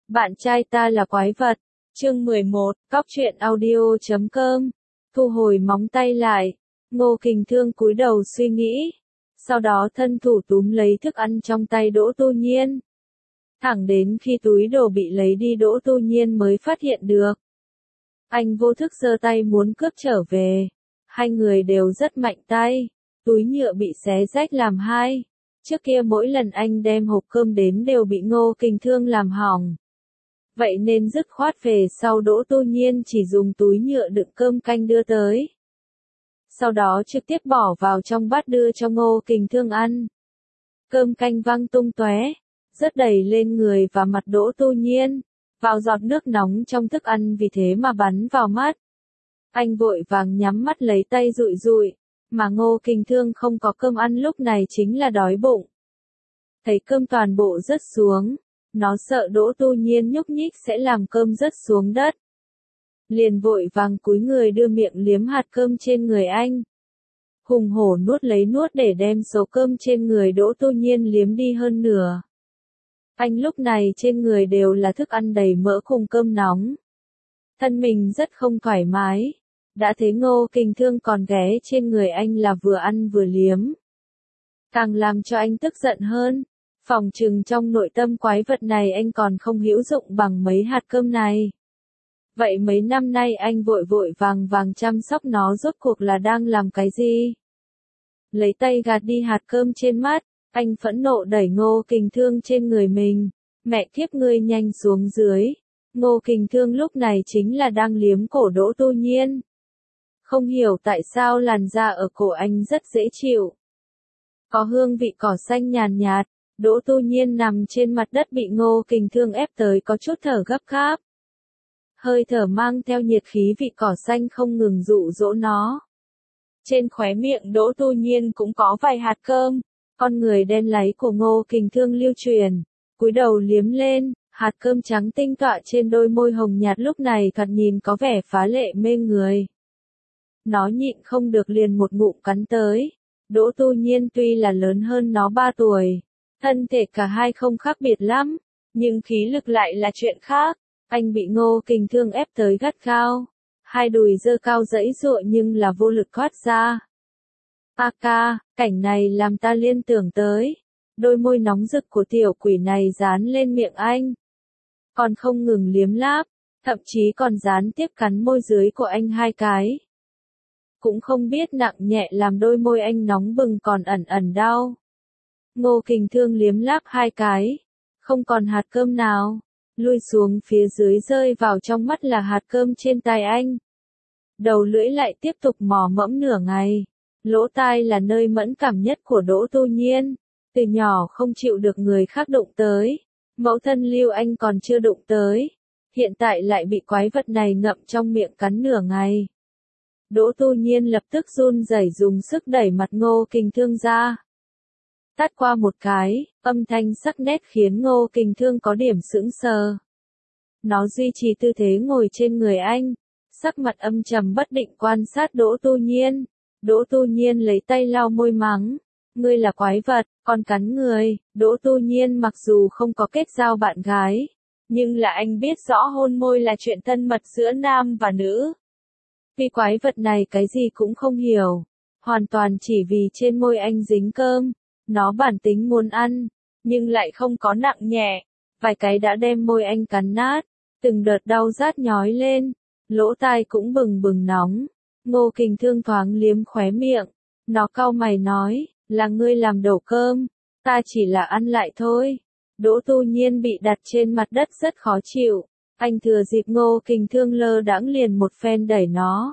Bạn trai ta là quái vật. Chương 11, cóc truyện audio.com. Thu hồi móng tay lại. Ngô Kình Thương cúi đầu suy nghĩ. Sau đó thân thủ túm lấy thức ăn trong tay Đỗ Tu Nhiên. Thẳng đến khi túi đồ bị lấy đi Đỗ Tu Nhiên mới phát hiện được. Anh vô thức giơ tay muốn cướp trở về. Hai người đều rất mạnh tay. Túi nhựa bị xé rách làm hai. Trước kia mỗi lần anh đem hộp cơm đến đều bị Ngô Kình Thương làm hỏng. Vậy nên dứt khoát về sau Đỗ Tu Nhiên chỉ dùng túi nhựa đựng cơm canh đưa tới. Sau đó trực tiếp bỏ vào trong bát đưa cho Ngô Kình Thương ăn. Cơm canh văng tung tóe, rớt đầy lên người và mặt Đỗ Tu Nhiên, vào giọt nước nóng trong thức ăn vì thế mà bắn vào mắt. Anh vội vàng nhắm mắt lấy tay dụi dụi, mà Ngô Kình Thương không có cơm ăn lúc này chính là đói bụng. Thấy cơm toàn bộ rớt xuống, nó sợ Đỗ Tu Nhiên nhúc nhích sẽ làm cơm rớt xuống đất. Liền vội vàng cúi người đưa miệng liếm hạt cơm trên người anh. Hùng hổ nuốt lấy nuốt để đem số cơm trên người Đỗ Tu Nhiên liếm đi hơn nửa. Anh lúc này trên người đều là thức ăn đầy mỡ cùng cơm nóng. Thân mình rất không thoải mái. Đã thấy Ngô Kình Thương còn ghé trên người anh là vừa ăn vừa liếm. Càng làm cho anh tức giận hơn. Phỏng chừng trong nội tâm quái vật này anh còn không hữu dụng bằng mấy hạt cơm này. Vậy mấy năm nay anh vội vội vàng vàng chăm sóc nó rốt cuộc là đang làm cái gì? Lấy tay gạt đi hạt cơm trên mắt, anh phẫn nộ đẩy Ngô Kình Thương trên người mình. Mẹ kiếp ngươi nhanh xuống dưới. Ngô Kình Thương lúc này chính là đang liếm cổ Đỗ Tu Nhiên. Không hiểu tại sao làn da ở cổ anh rất dễ chịu. Có hương vị cỏ xanh nhàn nhạt. Đỗ Tu Nhiên nằm trên mặt đất bị Ngô Kình Thương ép tới có chút thở gấp gáp. Hơi thở mang theo nhiệt khí vị cỏ xanh không ngừng dụ dỗ nó. Trên khóe miệng Đỗ Tu Nhiên cũng có vài hạt cơm. Con người đen láy của Ngô Kình Thương lưu truyền. Cúi đầu liếm lên, hạt cơm trắng tinh tọa trên đôi môi hồng nhạt lúc này thoạt nhìn có vẻ phá lệ mê người. Nó nhịn không được liền một ngụm cắn tới. Đỗ Tu Nhiên tuy là lớn hơn nó 3 tuổi. Thân thể cả hai không khác biệt lắm, nhưng khí lực lại là chuyện khác. Anh bị Ngô Kình Thương ép tới gắt gao. Hai đùi giơ cao giãy giụa nhưng là vô lực thoát ra. A ca, cảnh này làm ta liên tưởng tới. Đôi môi nóng rực của tiểu quỷ này dán lên miệng anh. Còn không ngừng liếm láp, thậm chí còn gián tiếp cắn môi dưới của anh 2 cái. Cũng không biết nặng nhẹ làm đôi môi anh nóng bừng còn ẩn ẩn đau. Ngô Kình Thương liếm láp 2 cái. Không còn hạt cơm nào. Lui xuống phía dưới rơi vào trong mắt là hạt cơm trên tay anh. Đầu lưỡi lại tiếp tục mò mẫm nửa ngày. Lỗ tai là nơi mẫn cảm nhất của Đỗ Tu Nhiên. Từ nhỏ không chịu được người khác đụng tới. Mẫu thân Lưu Anh còn chưa đụng tới. Hiện tại lại bị quái vật này ngậm trong miệng cắn nửa ngày. Đỗ Tu Nhiên lập tức run rẩy dùng sức đẩy mặt Ngô Kình Thương ra. Tát qua một cái, âm thanh sắc nét khiến Ngô Kình Thương có điểm sững sờ. Nó duy trì tư thế ngồi trên người anh, sắc mặt âm trầm bất định quan sát Đỗ Tu Nhiên. Đỗ Tu Nhiên lấy tay lau môi mắng, ngươi là quái vật, còn cắn người. Đỗ Tu Nhiên mặc dù không có kết giao bạn gái, nhưng là anh biết rõ hôn môi là chuyện thân mật giữa nam và nữ. Vì quái vật này cái gì cũng không hiểu, hoàn toàn chỉ vì trên môi anh dính cơm. Nó bản tính muốn ăn, nhưng lại không có nặng nhẹ. Vài cái đã đem môi anh cắn nát, từng đợt đau rát nhói lên, lỗ tai cũng bừng bừng nóng. Ngô Kình Thương thoáng liếm khóe miệng, nó cau mày nói, là ngươi làm đổ cơm, ta chỉ là ăn lại thôi. Đỗ Tu Nhiên bị đặt trên mặt đất rất khó chịu, anh thừa dịp Ngô Kình Thương lơ đãng liền một phen đẩy nó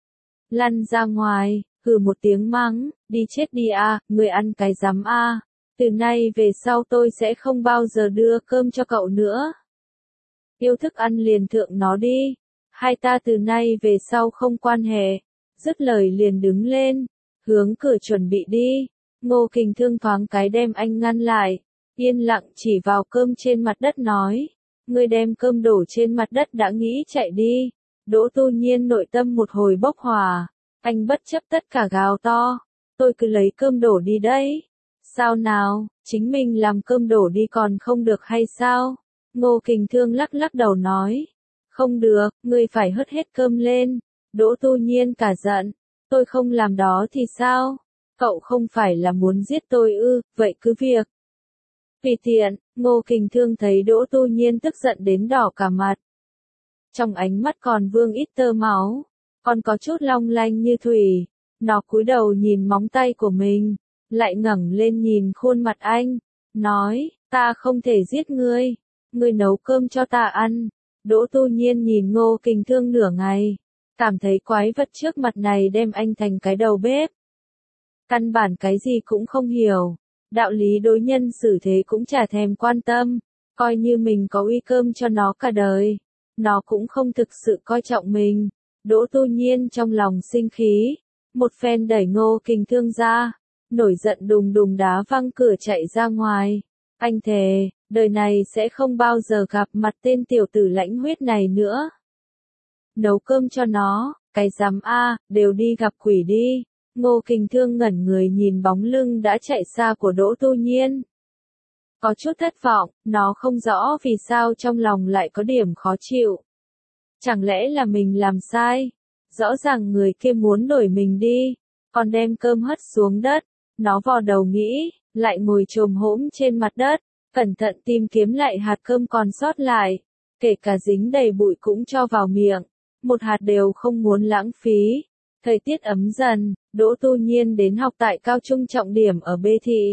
lăn ra ngoài. Hừ một tiếng mắng, đi chết đi a, người ăn cái rắm a. Từ nay về sau tôi sẽ không bao giờ đưa cơm cho cậu nữa. Yêu thức ăn liền thượng nó đi. Hai ta từ nay về sau không quan hệ. Dứt lời liền đứng lên, hướng cửa chuẩn bị đi. Ngô Kình Thương thoáng cái đem anh ngăn lại, yên lặng chỉ vào cơm trên mặt đất nói, ngươi đem cơm đổ trên mặt đất đã nghĩ chạy đi. Đỗ Tu Nhiên nội tâm một hồi bốc hỏa. Anh bất chấp tất cả gào to, tôi cứ lấy cơm đổ đi đấy. Sao nào, chính mình làm cơm đổ đi còn không được hay sao? Ngô Kình Thương lắc lắc đầu nói. Không được, ngươi phải hớt hết cơm lên. Đỗ Tu Nhiên cả giận. Tôi không làm đó thì sao? Cậu không phải là muốn giết tôi ư, vậy cứ việc. Tùy tiện, Ngô Kình Thương thấy Đỗ Tu Nhiên tức giận đến đỏ cả mặt. Trong ánh mắt còn vương ít tơ máu, còn có chút long lanh như thủy. Nó cúi đầu nhìn móng tay của mình, lại ngẩng lên nhìn khuôn mặt anh, nói, ta không thể giết ngươi, ngươi nấu cơm cho ta ăn. Đỗ Tu Nhiên nhìn Ngô Kình Thương nửa ngày, cảm thấy quái vật trước mặt này đem anh thành cái đầu bếp. Căn bản cái gì cũng không hiểu, đạo lý đối nhân xử thế cũng chả thèm quan tâm, coi như mình có uy cơm cho nó cả đời. Nó cũng không thực sự coi trọng mình. Đỗ Tu Nhiên trong lòng sinh khí, một phen đẩy Ngô Kình Thương ra, nổi giận đùng đùng đá văng cửa chạy ra ngoài. Anh thề, đời này sẽ không bao giờ gặp mặt tên tiểu tử lãnh huyết này nữa. Nấu cơm cho nó, cái dám a, đều đi gặp quỷ đi. Ngô Kình Thương ngẩn người nhìn bóng lưng đã chạy xa của Đỗ Tu Nhiên. Có chút thất vọng, nó không rõ vì sao trong lòng lại có điểm khó chịu. Chẳng lẽ là mình làm sai? Rõ ràng người kia muốn đuổi mình đi, còn đem cơm hất xuống đất. Nó vò đầu nghĩ, lại ngồi chồm hổm trên mặt đất, cẩn thận tìm kiếm lại hạt cơm còn sót lại, kể cả dính đầy bụi cũng cho vào miệng, một hạt đều không muốn lãng phí. Thời tiết ấm dần, Đỗ Tu Nhiên đến học tại cao trung trọng điểm ở B thị.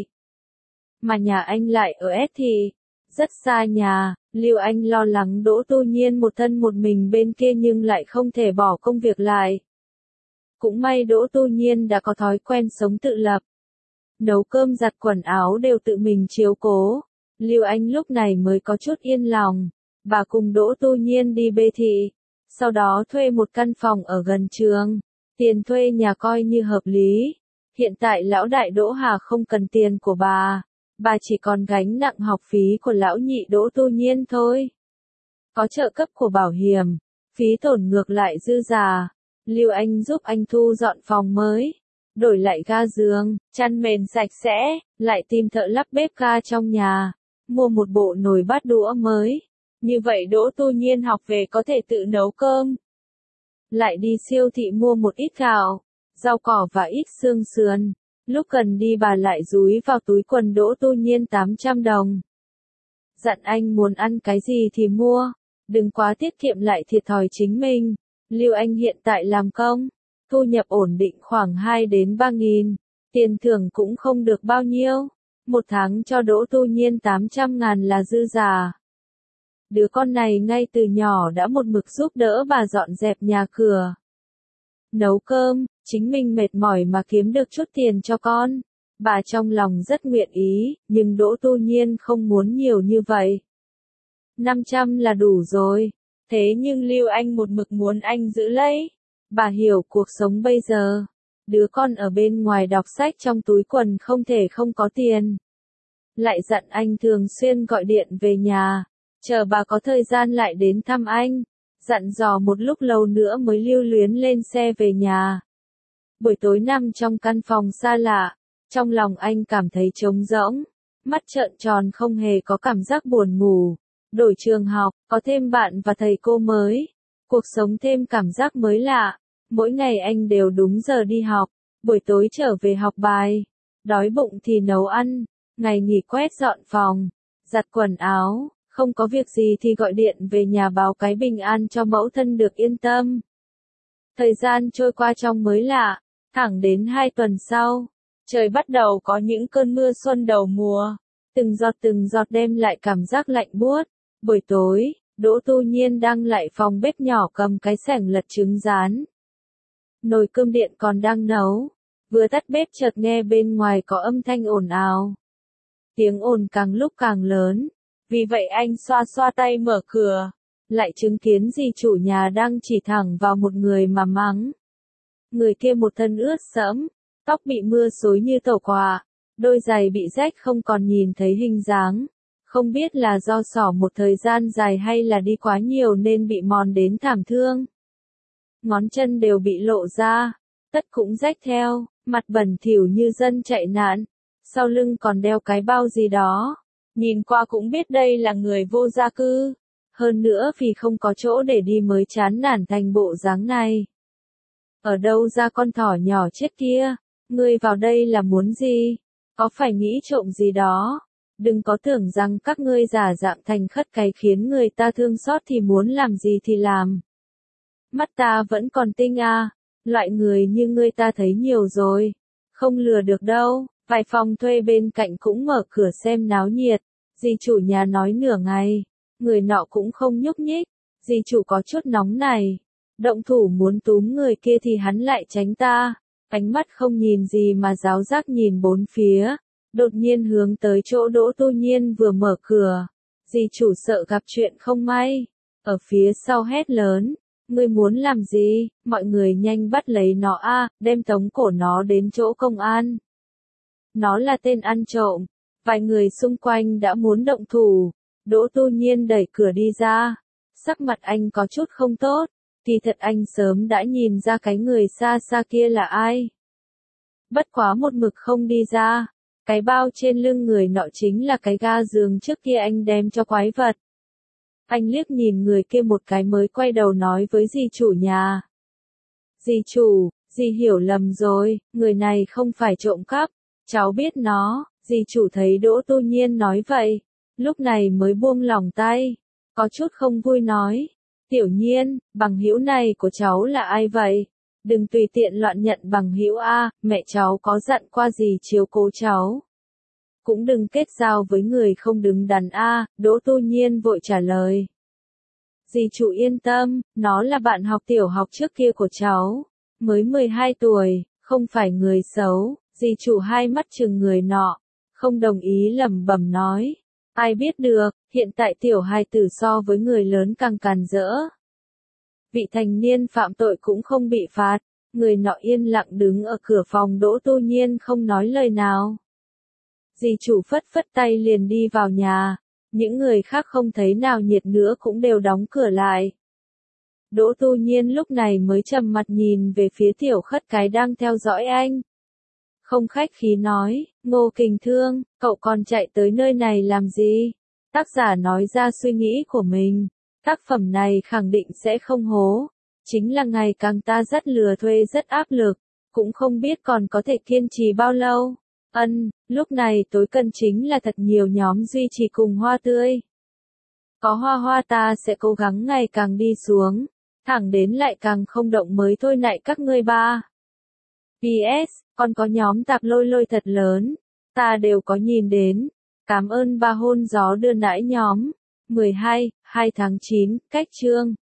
Mà nhà anh lại ở S thị, rất xa nhà. Lưu Anh lo lắng Đỗ Tu Nhiên một thân một mình bên kia nhưng lại không thể bỏ công việc lại. Cũng may Đỗ Tu Nhiên đã có thói quen sống tự lập. Nấu cơm giặt quần áo đều tự mình chiếu cố. Lưu Anh lúc này mới có chút yên lòng. Bà cùng Đỗ Tu Nhiên đi B thị. Sau đó thuê một căn phòng ở gần trường. Tiền thuê nhà coi như hợp lý. Hiện tại lão đại Đỗ Hà không cần tiền của bà chỉ còn gánh nặng học phí của lão nhị Đỗ Tu Nhiên thôi. Có trợ cấp của bảo hiểm, phí tổn ngược lại dư giả. Lưu Anh giúp anh thu dọn phòng mới, đổi lại ga giường, chăn mền sạch sẽ, lại tìm thợ lắp bếp ga trong nhà, mua một bộ nồi bát đũa mới. Như vậy Đỗ Tu Nhiên học về có thể tự nấu cơm. Lại đi siêu thị mua một ít gạo, rau cỏ và ít xương sườn. Lúc cần đi bà lại dúi vào túi quần Đỗ Tu Nhiên 800 đồng. Dặn anh muốn ăn cái gì thì mua, đừng quá tiết kiệm lại thiệt thòi chính mình. Lưu Anh hiện tại làm công, thu nhập ổn định khoảng 2 đến 3 nghìn, tiền thưởng cũng không được bao nhiêu. Một tháng cho Đỗ Tu Nhiên 800 ngàn là dư giả. Đứa con này ngay từ nhỏ đã một mực giúp đỡ bà dọn dẹp nhà cửa, nấu cơm, chính mình mệt mỏi mà kiếm được chút tiền cho con. Bà trong lòng rất nguyện ý, nhưng Đỗ Tu Nhiên không muốn nhiều như vậy. 500 là đủ rồi. Thế nhưng Lưu Anh một mực muốn anh giữ lấy. Bà hiểu cuộc sống bây giờ. Đứa con ở bên ngoài đọc sách trong túi quần không thể không có tiền. Lại dặn anh thường xuyên gọi điện về nhà, chờ bà có thời gian lại đến thăm anh. Dặn dò một lúc lâu nữa mới lưu luyến lên xe về nhà. Buổi tối nằm trong căn phòng xa lạ, trong lòng anh cảm thấy trống rỗng, mắt trợn tròn không hề có cảm giác buồn ngủ. Đổi trường học, có thêm bạn và thầy cô mới, cuộc sống thêm cảm giác mới lạ. Mỗi ngày anh đều đúng giờ đi học, buổi tối trở về học bài, đói bụng thì nấu ăn, ngày nghỉ quét dọn phòng, giặt quần áo. Không có việc gì thì gọi điện về nhà báo cái bình an cho mẫu thân được yên tâm. Thời gian trôi qua trong mới lạ, thẳng đến 2 tuần sau, trời bắt đầu có những cơn mưa xuân đầu mùa, từng giọt đem lại cảm giác lạnh buốt. Buổi tối, Đỗ Tu Nhiên đang lại phòng bếp nhỏ cầm cái xẻng lật trứng rán. Nồi cơm điện còn đang nấu, vừa tắt bếp chợt nghe bên ngoài có âm thanh ồn ào. Tiếng ồn càng lúc càng lớn. Vì vậy anh xoa xoa tay mở cửa, lại chứng kiến dì chủ nhà đang chỉ thẳng vào một người mà mắng. Người kia một thân ướt sẫm, tóc bị mưa xối như tàu quạ, đôi giày bị rách không còn nhìn thấy hình dáng. Không biết là do xỏ một thời gian dài hay là đi quá nhiều nên bị mòn đến thảm thương. Ngón chân đều bị lộ ra, tất cũng rách theo, mặt bẩn thỉu như dân chạy nạn, sau lưng còn đeo cái bao gì đó. Nhìn qua cũng biết đây là người vô gia cư. Hơn nữa vì không có chỗ để đi mới chán nản thành bộ dáng này. Ở đâu ra con thỏ nhỏ chết kia? Ngươi vào đây là muốn gì? Có phải nghĩ trộm gì đó? Đừng có tưởng rằng các ngươi giả dạng thành khất cái khiến người ta thương xót thì muốn làm gì thì làm. Mắt ta vẫn còn tinh à, loại người như ngươi ta thấy nhiều rồi. Không lừa được đâu, vài phòng thuê bên cạnh cũng mở cửa xem náo nhiệt. Dì chủ nhà nói nửa ngày, người nọ cũng không nhúc nhích. Dì chủ có chút nóng này. Động thủ muốn túm người kia thì hắn lại tránh ta. Ánh mắt không nhìn gì mà giáo giác nhìn bốn phía. Đột nhiên hướng tới chỗ Đỗ Tu Nhiên vừa mở cửa. Dì chủ sợ gặp chuyện không may. Ở phía sau hét lớn. Ngươi muốn làm gì? Mọi người nhanh bắt lấy nó a, đem tống cổ nó đến chỗ công an. Nó là tên ăn trộm. Vài người xung quanh đã muốn động thủ. Đỗ Tu Nhiên đẩy cửa đi ra. Sắc mặt anh có chút không tốt. Kỳ thật anh sớm đã nhìn ra cái người xa xa kia là ai. Bất quá một mực không đi ra. Cái bao trên lưng người nọ chính là cái ga giường trước kia anh đem cho quái vật. Anh liếc nhìn người kia một cái mới quay đầu nói với dì chủ nhà. Dì chủ, dì hiểu lầm rồi, người này không phải trộm cắp, cháu biết nó. Dì chủ thấy Đỗ Tu Nhiên nói vậy, lúc này mới buông lỏng tay, có chút không vui nói. Tiểu Nhiên, bằng hữu này của cháu là ai vậy? Đừng tùy tiện loạn nhận bằng hữu a, mẹ cháu có dặn qua gì chiếu cố cháu. Cũng đừng kết giao với người không đứng đắn a, Đỗ Tu Nhiên vội trả lời. Dì chủ yên tâm, nó là bạn học tiểu học trước kia của cháu, mới 12 tuổi, không phải người xấu. Dì chủ hai mắt trừng người nọ, không đồng ý lẩm bẩm nói. Ai biết được, hiện tại tiểu hài tử so với người lớn càng càn rỡ. Vị thành niên phạm tội cũng không bị phạt, người nọ yên lặng đứng ở cửa phòng Đỗ Tu Nhiên không nói lời nào. Dì chủ phất phất tay liền đi vào nhà, những người khác không thấy nào nhiệt nữa cũng đều đóng cửa lại. Đỗ Tu Nhiên lúc này mới trầm mặt nhìn về phía tiểu khất cái đang theo dõi anh. Không khách khí nói, Ngô Kình Thương, cậu còn chạy tới nơi này làm gì? Tác giả nói ra suy nghĩ của mình. Tác phẩm này khẳng định sẽ không hố. Chính là ngày càng ta rất lừa thuê rất áp lực. Cũng không biết còn có thể kiên trì bao lâu. Lúc này tối cần chính là thật nhiều nhóm duy trì cùng Hoa Tươi. Có Hoa Hoa ta sẽ cố gắng ngày càng đi xuống. Thẳng đến lại càng không động mới thôi nại các ngươi ba. PS, còn có nhóm tạp lôi lôi thật lớn. Ta đều có nhìn đến. Cảm ơn ba hôn gió đưa nãi nhóm. 12, 2 tháng 9, cách chương.